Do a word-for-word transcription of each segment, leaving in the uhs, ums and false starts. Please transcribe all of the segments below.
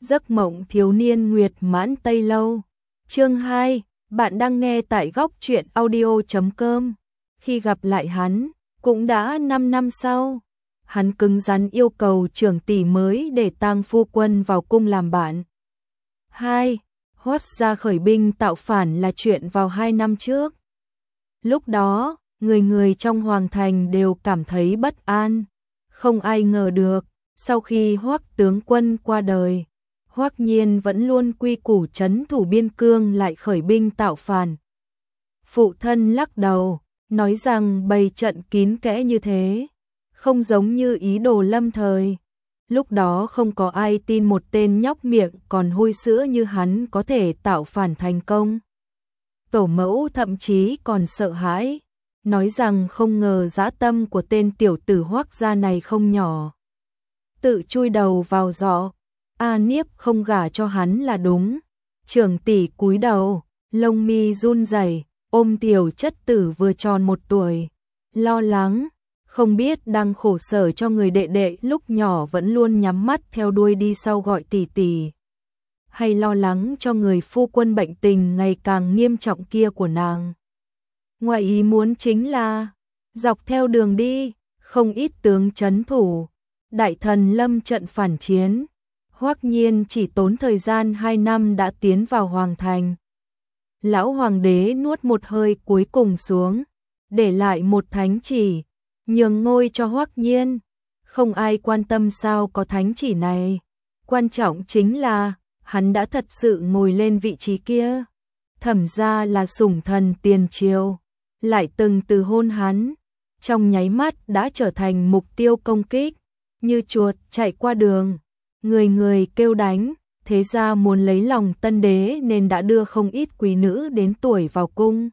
Giấc mộng thiếu niên Nguyệt Mãn Tây Lâu. Chương hai, bạn đang nghe tại góc truyện audio chấm com. Khi gặp lại hắn, cũng đã năm năm sau. Hắn cứng rắn yêu cầu trưởng tỷ mới để tang phu quân vào cung làm bạn. hai. Hoát ra khởi binh tạo phản là chuyện vào hai năm trước. Lúc đó, người người trong hoàng thành đều cảm thấy bất an. Không ai ngờ được, sau khi Hoắc tướng quân qua đời, Hoắc Nhiên vẫn luôn quy củ trấn thủ biên cương lại khởi binh tạo phản. Phụ thân lắc đầu, nói rằng bày trận kín kẽ như thế, không giống như ý đồ lâm thời. Lúc đó không có ai tin một tên nhóc miệng còn hôi sữa như hắn có thể tạo phản thành công. Tổ mẫu thậm chí còn sợ hãi, nói rằng không ngờ dã tâm của tên tiểu tử Hoắc gia này không nhỏ. Tự chui đầu vào giỏ, A Niếp không gả cho hắn là đúng. Trưởng tỷ cúi đầu, lông mi run rẩy, ôm tiểu chất tử vừa tròn một tuổi, lo lắng, không biết đang khổ sở cho người đệ đệ lúc nhỏ vẫn luôn nhắm mắt theo đuôi đi sau gọi tỷ tỷ, hay lo lắng cho người phu quân bệnh tình ngày càng nghiêm trọng kia của nàng. Ngoài ý muốn chính là, dọc theo đường đi, không ít tướng trấn thủ, đại thần lâm trận phản chiến. Hoắc Nhiên chỉ tốn thời gian hai năm đã tiến vào hoàng thành. Lão hoàng đế nuốt một hơi cuối cùng xuống, để lại một thánh chỉ, nhường ngôi cho Hoắc Nhiên. Không ai quan tâm sao có thánh chỉ này, quan trọng chính là hắn đã thật sự ngồi lên vị trí kia. Thẩm gia là sủng thần tiền triều, lại từng từ hôn hắn, trong nháy mắt đã trở thành mục tiêu công kích, như chuột chạy qua đường. Người người kêu đánh, thế ra muốn lấy lòng tân đế nên đã đưa không ít quý nữ đến tuổi vào cung.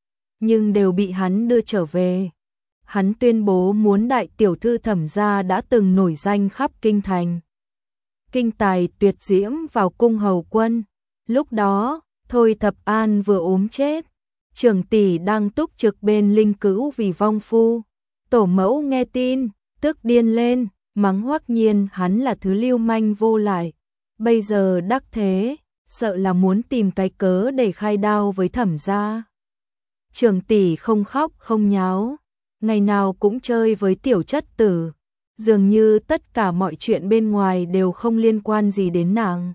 Nhưng đều bị hắn đưa trở về. Hắn tuyên bố muốn đại tiểu thư Thẩm gia đã từng nổi danh khắp kinh thành. Kinh tài tuyệt diễm vào cung hầu quân. Lúc đó, Thôi Thập An vừa ốm chết. Trưởng tỷ đang túc trực bên linh cữu vì vong phu. Tổ mẫu nghe tin, tức điên lên. Mắng Hoắc Nhiên hắn là thứ lưu manh vô lại, bây giờ đắc thế, sợ là muốn tìm cái cớ để khai đao với Thẩm gia. Trưởng tỷ không khóc không nháo, ngày nào cũng chơi với tiểu chất tử, dường như tất cả mọi chuyện bên ngoài đều không liên quan gì đến nàng.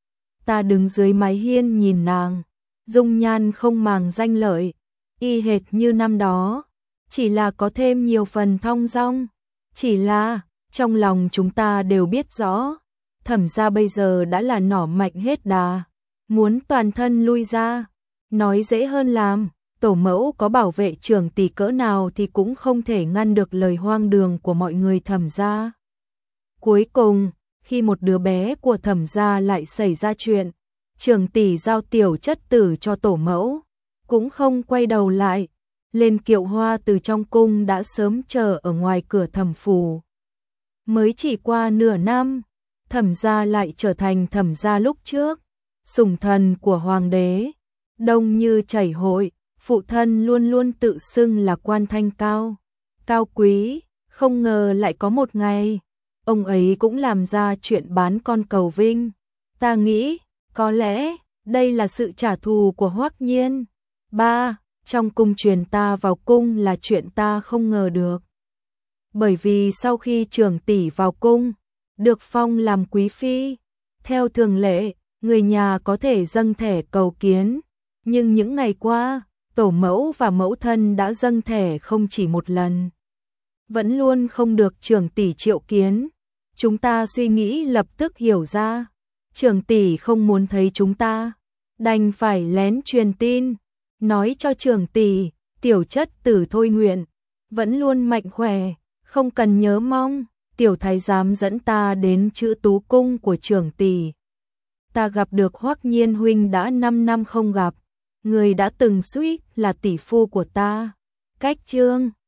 Ta đứng dưới mái hiên nhìn nàng, dung nhan không màng danh lợi, y hệt như năm đó, chỉ là có thêm nhiều phần thong dong, chỉ là trong lòng chúng ta đều biết rõ, Thẩm gia bây giờ đã là nỏ mạnh hết đà, muốn toàn thân lui ra, nói dễ hơn làm, tổ mẫu có bảo vệ trưởng tỷ cỡ nào thì cũng không thể ngăn được lời hoang đường của mọi người Thẩm gia. Cuối cùng, khi một đứa bé của Thẩm gia lại xảy ra chuyện, trưởng tỷ giao tiểu chất tử cho tổ mẫu, cũng không quay đầu lại, lên kiệu hoa từ trong cung đã sớm chờ ở ngoài cửa Thẩm phủ. Mới chỉ qua nửa năm, Thẩm gia lại trở thành Thẩm gia lúc trước, sủng thần của hoàng đế, đông như chảy hội, phụ thân luôn luôn tự xưng là quan thanh cao, cao quý, không ngờ lại có một ngày, ông ấy cũng làm ra chuyện bán con cầu vinh. Ta nghĩ, có lẽ, đây là sự trả thù của Hoắc Nhiên. Ba, trong cung truyền ta vào cung là chuyện ta không ngờ được. Bởi vì sau khi trưởng tỷ vào cung, được phong làm quý phi, theo thường lệ, người nhà có thể dâng thẻ cầu kiến, nhưng những ngày qua, tổ mẫu và mẫu thân đã dâng thẻ không chỉ một lần. Vẫn luôn không được trưởng tỷ triệu kiến, chúng ta suy nghĩ lập tức hiểu ra, trưởng tỷ không muốn thấy chúng ta, đành phải lén truyền tin, nói cho trưởng tỷ, tiểu chất tử Thôi Nguyện, vẫn luôn mạnh khỏe. Không cần nhớ mong, tiểu thái giám dẫn ta đến Chữ Tú cung của trưởng tỷ. Ta gặp được Hoắc Nhiên huynh đã năm năm không gặp, người đã từng suýt là tỷ phu của ta. Cách chương